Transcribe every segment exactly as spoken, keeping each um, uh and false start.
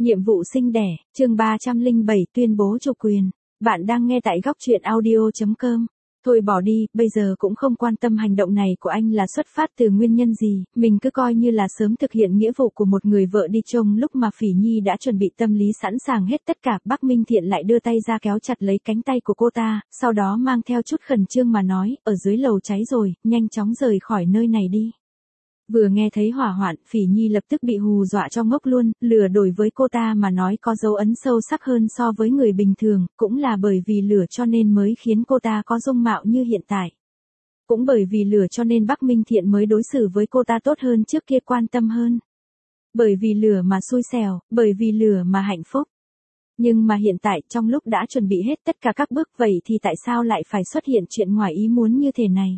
Nhiệm vụ sinh đẻ, chương ba trăm lẻ bảy tuyên bố chủ quyền. Bạn đang nghe tại góc truyện audio chấm com. Thôi bỏ đi, bây giờ cũng không quan tâm hành động này của anh là xuất phát từ nguyên nhân gì, mình cứ coi như là sớm thực hiện nghĩa vụ của một người vợ đi. Trông lúc mà Phỉ Nhi đã chuẩn bị tâm lý sẵn sàng hết tất cả, Bắc Minh Thiện lại đưa tay ra kéo chặt lấy cánh tay của cô ta, sau đó mang theo chút khẩn trương mà nói, ở dưới lầu cháy rồi, nhanh chóng rời khỏi nơi này đi. Vừa nghe thấy hỏa hoạn, Phỉ Nhi lập tức bị hù dọa cho ngốc luôn, lửa đổi với cô ta mà nói có dấu ấn sâu sắc hơn so với người bình thường, cũng là bởi vì lửa cho nên mới khiến cô ta có dung mạo như hiện tại. Cũng bởi vì lửa cho nên Bắc Minh Thiện mới đối xử với cô ta tốt hơn trước kia, quan tâm hơn. Bởi vì lửa mà xui xẻo, bởi vì lửa mà hạnh phúc. Nhưng mà hiện tại, trong lúc đã chuẩn bị hết tất cả các bước, vậy thì tại sao lại phải xuất hiện chuyện ngoài ý muốn như thế này?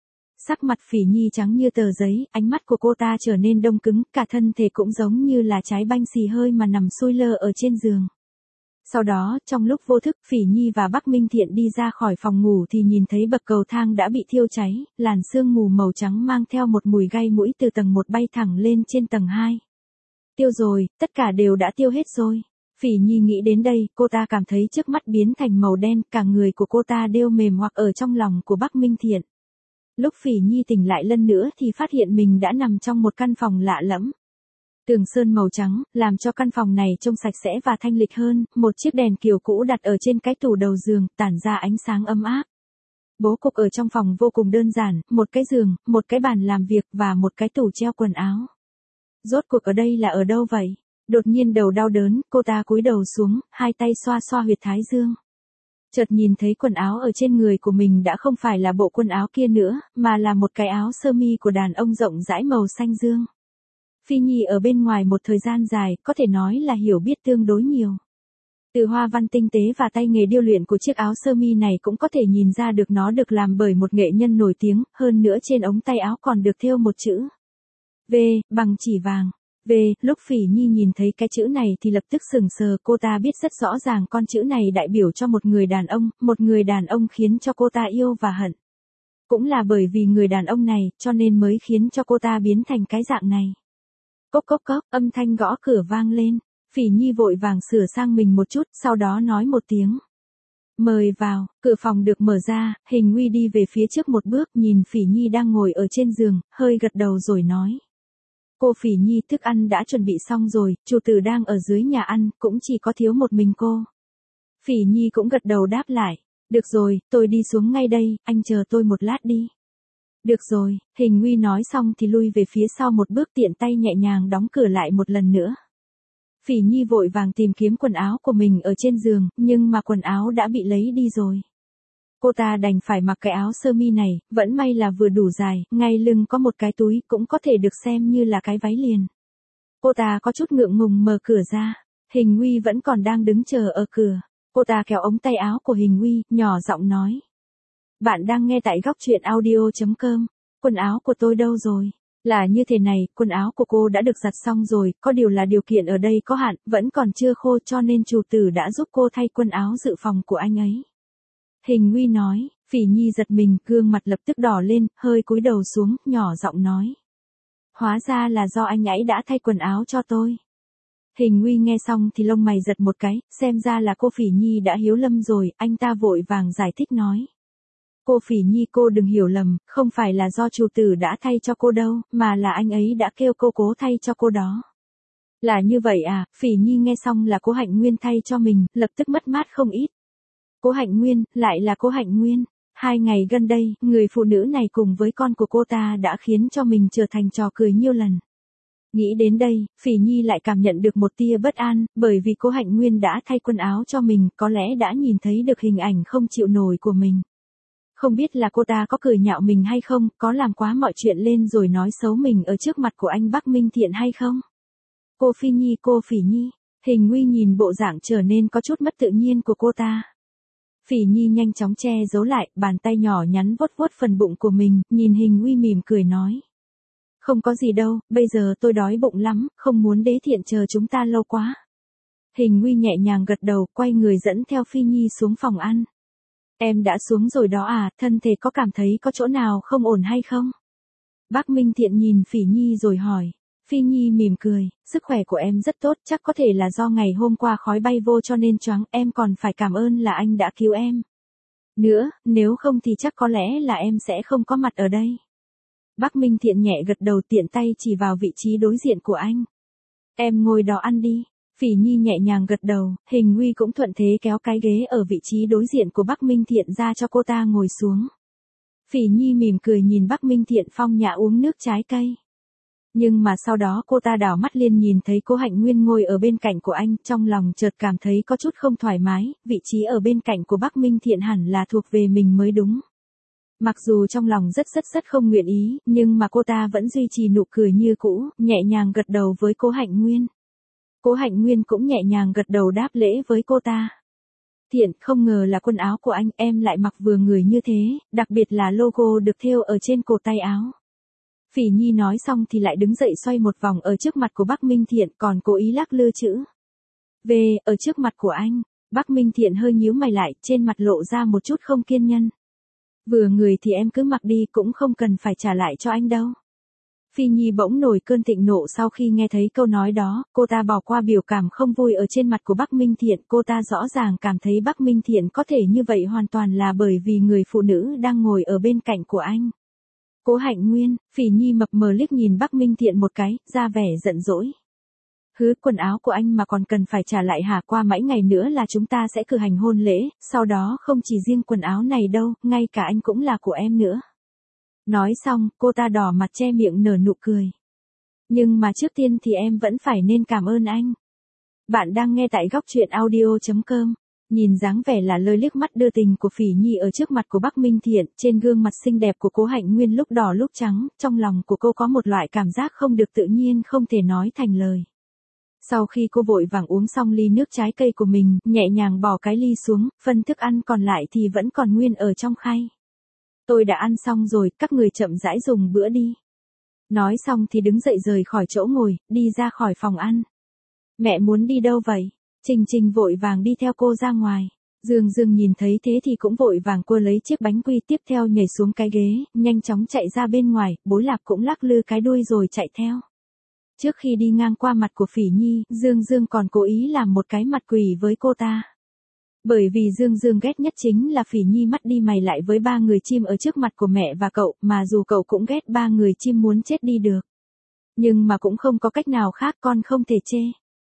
Sắc mặt Phỉ Nhi trắng như tờ giấy, ánh mắt của cô ta trở nên đông cứng, cả thân thể cũng giống như là trái banh xì hơi mà nằm sui lơ ở trên giường. Sau đó, trong lúc vô thức, Phỉ Nhi và Bắc Minh Thiện đi ra khỏi phòng ngủ thì nhìn thấy bậc cầu thang đã bị thiêu cháy, làn sương mù màu trắng mang theo một mùi gai mũi từ tầng một bay thẳng lên trên tầng hai. Tiêu rồi, tất cả đều đã tiêu hết rồi. Phỉ Nhi nghĩ đến đây, cô ta cảm thấy trước mắt biến thành màu đen, cả người của cô ta đều mềm hoặc ở trong lòng của Bắc Minh Thiện. Lúc Phỉ Nhi tỉnh lại lần nữa thì phát hiện mình đã nằm trong một căn phòng lạ lẫm. Tường sơn màu trắng, làm cho căn phòng này trông sạch sẽ và thanh lịch hơn, một chiếc đèn kiểu cũ đặt ở trên cái tủ đầu giường, tản ra ánh sáng ấm áp. Bố cục ở trong phòng vô cùng đơn giản, một cái giường, một cái bàn làm việc và một cái tủ treo quần áo. Rốt cuộc ở đây là ở đâu vậy? Đột nhiên đầu đau đớn, cô ta cúi đầu xuống, hai tay xoa xoa huyệt thái dương. Chợt nhìn thấy quần áo ở trên người của mình đã không phải là bộ quần áo kia nữa, mà là một cái áo sơ mi của đàn ông rộng rãi màu xanh dương. Phi Nhi ở bên ngoài một thời gian dài, có thể nói là hiểu biết tương đối nhiều. Từ hoa văn tinh tế và tay nghề điêu luyện của chiếc áo sơ mi này cũng có thể nhìn ra được nó được làm bởi một nghệ nhân nổi tiếng, hơn nữa trên ống tay áo còn được thêu một chữ V, bằng chỉ vàng. V, lúc Phỉ Nhi nhìn thấy cái chữ này thì lập tức sững sờ, cô ta biết rất rõ ràng con chữ này đại biểu cho một người đàn ông, một người đàn ông khiến cho cô ta yêu và hận. Cũng là bởi vì người đàn ông này, cho nên mới khiến cho cô ta biến thành cái dạng này. Cốc cốc cốc, âm thanh gõ cửa vang lên, Phỉ Nhi vội vàng sửa sang mình một chút, sau đó nói một tiếng. Mời vào, cửa phòng được mở ra, Hình Nguy đi về phía trước một bước, nhìn Phỉ Nhi đang ngồi ở trên giường, hơi gật đầu rồi nói. Cô Phỉ Nhi, thức ăn đã chuẩn bị xong rồi, chủ tử đang ở dưới nhà ăn, cũng chỉ có thiếu một mình cô. Phỉ Nhi cũng gật đầu đáp lại. Được rồi, tôi đi xuống ngay đây, anh chờ tôi một lát đi. Được rồi, Hình Nguy nói xong thì lui về phía sau một bước, tiện tay nhẹ nhàng đóng cửa lại một lần nữa. Phỉ Nhi vội vàng tìm kiếm quần áo của mình ở trên giường, nhưng mà quần áo đã bị lấy đi rồi. Cô ta đành phải mặc cái áo sơ mi này, vẫn may là vừa đủ dài, ngay lưng có một cái túi, cũng có thể được xem như là cái váy liền. Cô ta có chút ngượng ngùng mở cửa ra, Hình Nguy vẫn còn đang đứng chờ ở cửa. Cô ta kéo ống tay áo của Hình Nguy, nhỏ giọng nói. Bạn đang nghe tại góc truyện audio chấm com, quần áo của tôi đâu rồi? Là như thế này, quần áo của cô đã được giặt xong rồi, có điều là điều kiện ở đây có hạn, vẫn còn chưa khô cho nên chủ tử đã giúp cô thay quần áo dự phòng của anh ấy. Hình Nguy nói, Phỉ Nhi giật mình, gương mặt lập tức đỏ lên, hơi cúi đầu xuống, nhỏ giọng nói. Hóa ra là do anh ấy đã thay quần áo cho tôi. Hình Nguy nghe xong thì lông mày giật một cái, xem ra là cô Phỉ Nhi đã hiếu lâm rồi, anh ta vội vàng giải thích nói. Cô Phỉ Nhi, cô đừng hiểu lầm, không phải là do chủ tử đã thay cho cô đâu, mà là anh ấy đã kêu cô cố thay cho cô đó. Là như vậy à? Phỉ Nhi nghe xong là cô Hạnh Nguyên thay cho mình, lập tức mất mát không ít. Cô Hạnh Nguyên, lại là cô Hạnh Nguyên. Hai ngày gần đây, người phụ nữ này cùng với con của cô ta đã khiến cho mình trở thành trò cười nhiều lần. Nghĩ đến đây, Phỉ Nhi lại cảm nhận được một tia bất an, bởi vì cô Hạnh Nguyên đã thay quần áo cho mình, có lẽ đã nhìn thấy được hình ảnh không chịu nổi của mình. Không biết là cô ta có cười nhạo mình hay không, có làm quá mọi chuyện lên rồi nói xấu mình ở trước mặt của anh Bắc Minh Thiện hay không? Cô Phi Nhi, cô Phỉ Nhi, Hình Nguy nhìn bộ dạng trở nên có chút mất tự nhiên của cô ta. Phỉ Nhi nhanh chóng che giấu lại, bàn tay nhỏ nhắn vuốt vuốt phần bụng của mình, nhìn Hình Nguy mỉm cười nói. Không có gì đâu, bây giờ tôi đói bụng lắm, không muốn Đế Thiện chờ chúng ta lâu quá. Hình Nguy nhẹ nhàng gật đầu, quay người dẫn theo Phi Nhi xuống phòng ăn. Em đã xuống rồi đó à, thân thể có cảm thấy có chỗ nào không ổn hay không? Bắc Minh Thiện nhìn Phỉ Nhi rồi hỏi. Phi Nhi mỉm cười, sức khỏe của em rất tốt, chắc có thể là do ngày hôm qua khói bay vô cho nên choáng, em còn phải cảm ơn là anh đã cứu em. Nữa, nếu không thì chắc có lẽ là em sẽ không có mặt ở đây. Bắc Minh Thiện nhẹ gật đầu tiện tay chỉ vào vị trí đối diện của anh. Em ngồi đó ăn đi. Phỉ Nhi nhẹ nhàng gật đầu, Hình Uy cũng thuận thế kéo cái ghế ở vị trí đối diện của Bắc Minh Thiện ra cho cô ta ngồi xuống. Phỉ Nhi mỉm cười nhìn Bắc Minh Thiện phong nhã uống nước trái cây. Nhưng mà sau đó cô ta đảo mắt liền nhìn thấy Cố Hạnh Nguyên ngồi ở bên cạnh của anh, trong lòng chợt cảm thấy có chút không thoải mái, vị trí ở bên cạnh của Bắc Minh Thiện hẳn là thuộc về mình mới đúng. Mặc dù trong lòng rất rất rất không nguyện ý, nhưng mà cô ta vẫn duy trì nụ cười như cũ, nhẹ nhàng gật đầu với Cố Hạnh Nguyên. Cố Hạnh Nguyên cũng nhẹ nhàng gật đầu đáp lễ với cô ta. Thiện, không ngờ là quần áo của anh em lại mặc vừa người như thế, đặc biệt là logo được thêu ở trên cổ tay áo. Phỉ Nhi nói xong thì lại đứng dậy xoay một vòng ở trước mặt của Bắc Minh Thiện còn cố ý lắc lư chữ về ở trước mặt của anh. Bắc Minh Thiện hơi nhíu mày lại, trên mặt lộ ra một chút không kiên nhẫn. Vừa người thì em cứ mặc đi cũng không cần phải trả lại cho anh đâu. Phi Nhi bỗng nổi cơn thịnh nộ sau khi nghe thấy câu nói đó, cô ta bỏ qua biểu cảm không vui ở trên mặt của Bắc Minh Thiện, cô ta rõ ràng cảm thấy Bắc Minh Thiện có thể như vậy hoàn toàn là bởi vì người phụ nữ đang ngồi ở bên cạnh của anh. Cố Hạnh Nguyên, Phỉ Nhi mập mờ liếc nhìn Bắc Minh Thiện một cái, ra vẻ giận dỗi. Hứ, quần áo của anh mà còn cần phải trả lại hả? Qua mấy ngày nữa là chúng ta sẽ cử hành hôn lễ, sau đó không chỉ riêng quần áo này đâu, ngay cả anh cũng là của em nữa. Nói xong, cô ta đỏ mặt che miệng nở nụ cười. Nhưng mà trước tiên thì em vẫn phải nên cảm ơn anh. Bạn đang nghe tại góc truyện audio chấm com. Nhìn dáng vẻ là lời liếc mắt đưa tình của Phỉ Nhi ở trước mặt của Bắc Minh Thiện, trên gương mặt xinh đẹp của Cố Hạnh Nguyên lúc đỏ lúc trắng, trong lòng của cô có một loại cảm giác không được tự nhiên không thể nói thành lời. Sau khi cô vội vàng uống xong ly nước trái cây của mình, nhẹ nhàng bỏ cái ly xuống, phần thức ăn còn lại thì vẫn còn nguyên ở trong khay. Tôi đã ăn xong rồi, các người chậm rãi dùng bữa đi. Nói xong thì đứng dậy rời khỏi chỗ ngồi, đi ra khỏi phòng ăn. Mẹ muốn đi đâu vậy? Trình Trình vội vàng đi theo cô ra ngoài. Dương Dương nhìn thấy thế thì cũng vội vàng cô lấy chiếc bánh quy tiếp theo nhảy xuống cái ghế, nhanh chóng chạy ra bên ngoài, Bối Lạc cũng lắc lư cái đuôi rồi chạy theo. Trước khi đi ngang qua mặt của Phỉ Nhi, Dương Dương còn cố ý làm một cái mặt quỷ với cô ta. Bởi vì Dương Dương ghét nhất chính là Phỉ Nhi mắt đi mày lại với ba người chim ở trước mặt của mẹ và cậu, mà dù cậu cũng ghét ba người chim muốn chết đi được. Nhưng mà cũng không có cách nào khác, con không thể chê.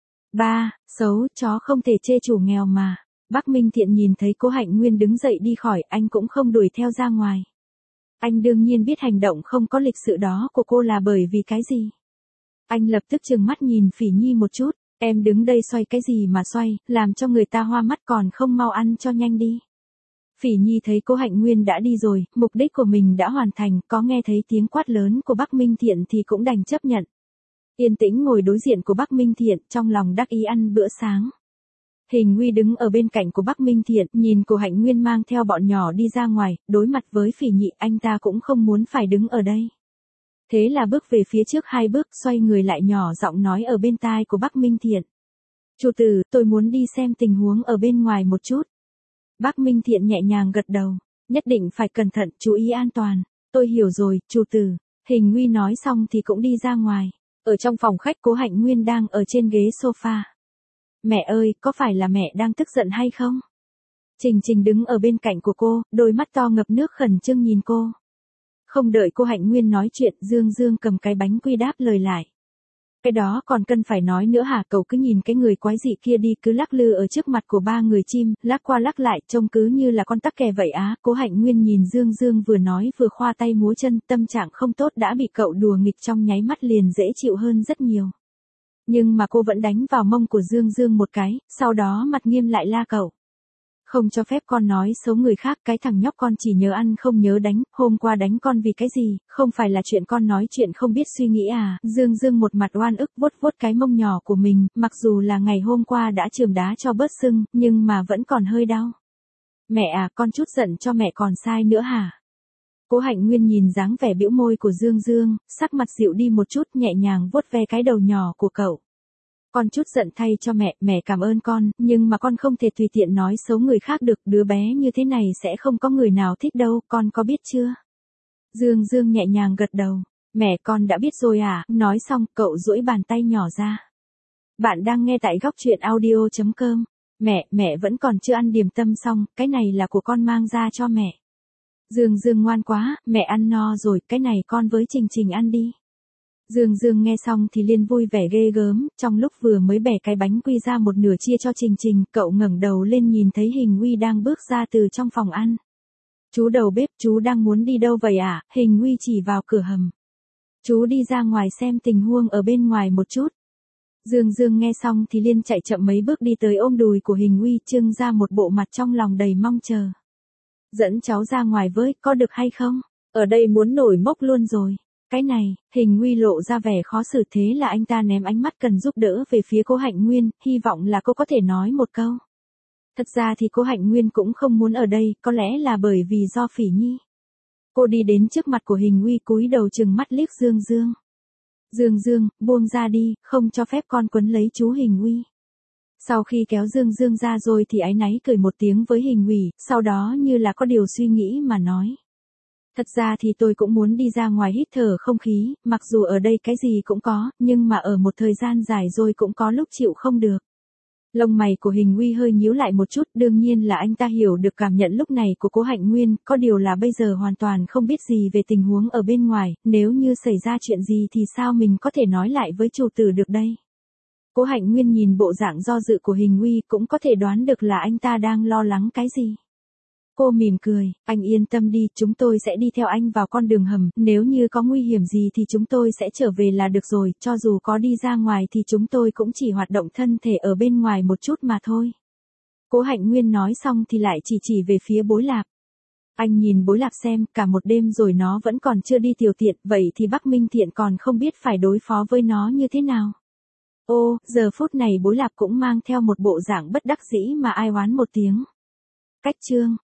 Ba, xấu, chó không thể chê chủ nghèo mà. Bắc Minh Thiện nhìn thấy Cố Hạnh Nguyên đứng dậy đi khỏi, anh cũng không đuổi theo ra ngoài. Anh đương nhiên biết hành động không có lịch sự đó của cô là bởi vì cái gì. Anh lập tức trừng mắt nhìn Phỉ Nhi một chút, em đứng đây xoay cái gì mà xoay, làm cho người ta hoa mắt còn không mau ăn cho nhanh đi. Phỉ Nhi thấy Cố Hạnh Nguyên đã đi rồi, mục đích của mình đã hoàn thành, có nghe thấy tiếng quát lớn của Bắc Minh Thiện thì cũng đành chấp nhận. Yên tĩnh ngồi đối diện của Bắc Minh Thiện, trong lòng đắc ý ăn bữa sáng. Hình Uy đứng ở bên cạnh của Bắc Minh Thiện, nhìn Cố Hạnh Nguyên mang theo bọn nhỏ đi ra ngoài, đối mặt với Phỉ Nhi, anh ta cũng không muốn phải đứng ở đây. Thế là bước về phía trước hai bước, xoay người lại nhỏ giọng nói ở bên tai của Bắc Minh Thiện. Chủ tử, tôi muốn đi xem tình huống ở bên ngoài một chút. Bắc Minh Thiện nhẹ nhàng gật đầu, nhất định phải cẩn thận, chú ý an toàn. Tôi hiểu rồi, chủ tử. Hình Uy nói xong thì cũng đi ra ngoài. Ở trong phòng khách, Cố Hạnh Nguyên đang ở trên ghế sofa. Mẹ ơi, có phải là mẹ đang tức giận hay không? Trình Trình đứng ở bên cạnh của cô, đôi mắt to ngập nước khẩn trương nhìn cô. Không đợi Cố Hạnh Nguyên nói chuyện, Dương Dương cầm cái bánh quy đáp lời lại. Cái đó còn cần phải nói nữa hả? Cậu cứ nhìn cái người quái dị kia đi, cứ lắc lư ở trước mặt của ba người chim, lắc qua lắc lại, trông cứ như là con tắc kè vậy á. Cố Hạnh Nguyên nhìn Dương Dương vừa nói vừa khoa tay múa chân, tâm trạng không tốt đã bị cậu đùa nghịch trong nháy mắt liền dễ chịu hơn rất nhiều. Nhưng mà cô vẫn đánh vào mông của Dương Dương một cái, sau đó mặt nghiêm lại la cậu. Không cho phép con nói xấu người khác, cái thằng nhóc con chỉ nhớ ăn không nhớ đánh, hôm qua đánh con vì cái gì, không phải là chuyện con nói chuyện không biết suy nghĩ à. Dương Dương một mặt oan ức vuốt vuốt cái mông nhỏ của mình, mặc dù là ngày hôm qua đã chườm đá cho bớt sưng, nhưng mà vẫn còn hơi đau. Mẹ à, con chút giận cho mẹ còn sai nữa hả? Cố Hạnh Nguyên nhìn dáng vẻ bĩu môi của Dương Dương, sắc mặt dịu đi một chút, nhẹ nhàng vuốt ve cái đầu nhỏ của cậu. Con chút giận thay cho mẹ, mẹ cảm ơn con, nhưng mà con không thể tùy tiện nói xấu người khác được, đứa bé như thế này sẽ không có người nào thích đâu, con có biết chưa? Dương Dương nhẹ nhàng gật đầu, Mẹ con đã biết rồi à, nói xong cậu duỗi bàn tay nhỏ ra. Bạn đang nghe tại góc truyện audio chấm com. Mẹ, mẹ vẫn còn chưa ăn điểm tâm xong, cái này là của con mang ra cho mẹ. Dương Dương ngoan quá, mẹ ăn no rồi, cái này con với Trình Trình ăn đi. Dương Dương nghe xong thì liền vui vẻ ghê gớm, trong lúc vừa mới bẻ cái bánh quy ra một nửa chia cho Trình Trình, cậu ngẩng đầu lên nhìn thấy Hình Uy đang bước ra từ trong phòng ăn. Chú đầu bếp, chú đang muốn đi đâu vậy ạ? À? Hình Uy chỉ vào cửa hầm. Chú đi ra ngoài xem tình huống ở bên ngoài một chút. Dương Dương nghe xong thì liên chạy chậm mấy bước đi tới ôm đùi của Hình Uy, trưng ra một bộ mặt trong lòng đầy mong chờ. Dẫn cháu ra ngoài với, có được hay không? Ở đây muốn nổi mốc luôn rồi. Cái này, Hình Uy lộ ra vẻ khó xử, thế là anh ta ném ánh mắt cần giúp đỡ về phía Cố Hạnh Nguyên, hy vọng là cô có thể nói một câu. Thật ra thì Cố Hạnh Nguyên cũng không muốn ở đây, có lẽ là bởi vì do Phỉ Nhi. Cô đi đến trước mặt của Hình Uy, cúi đầu trừng mắt liếc Dương Dương. Dương Dương, buông ra đi, không cho phép con quấn lấy chú Hình Uy. Sau khi kéo Dương Dương ra rồi thì áy náy cười một tiếng với Hình Uy, sau đó như là có điều suy nghĩ mà nói. Thật ra thì tôi cũng muốn đi ra ngoài hít thở không khí, mặc dù ở đây cái gì cũng có, nhưng mà ở một thời gian dài rồi cũng có lúc chịu không được. Lông mày của Hình Uy hơi nhíu lại một chút, đương nhiên là anh ta hiểu được cảm nhận lúc này của Cố Hạnh Nguyên, có điều là bây giờ hoàn toàn không biết gì về tình huống ở bên ngoài, nếu như xảy ra chuyện gì thì sao mình có thể nói lại với chủ tử được đây. Cố Hạnh Nguyên nhìn bộ dạng do dự của Hình Uy cũng có thể đoán được là anh ta đang lo lắng cái gì. Cô mỉm cười, anh yên tâm đi, chúng tôi sẽ đi theo anh vào con đường hầm, nếu như có nguy hiểm gì thì chúng tôi sẽ trở về là được rồi, cho dù có đi ra ngoài thì chúng tôi cũng chỉ hoạt động thân thể ở bên ngoài một chút mà thôi. Cố Hạnh Nguyên nói xong thì lại chỉ chỉ về phía Bối Lạp. Anh nhìn Bối Lạp xem, cả một đêm rồi nó vẫn còn chưa đi tiểu tiện, vậy thì Bắc Minh Thiện còn không biết phải đối phó với nó như thế nào. Ô, giờ phút này Bối Lạp cũng mang theo một bộ dạng bất đắc dĩ mà ai oán một tiếng. Cách chương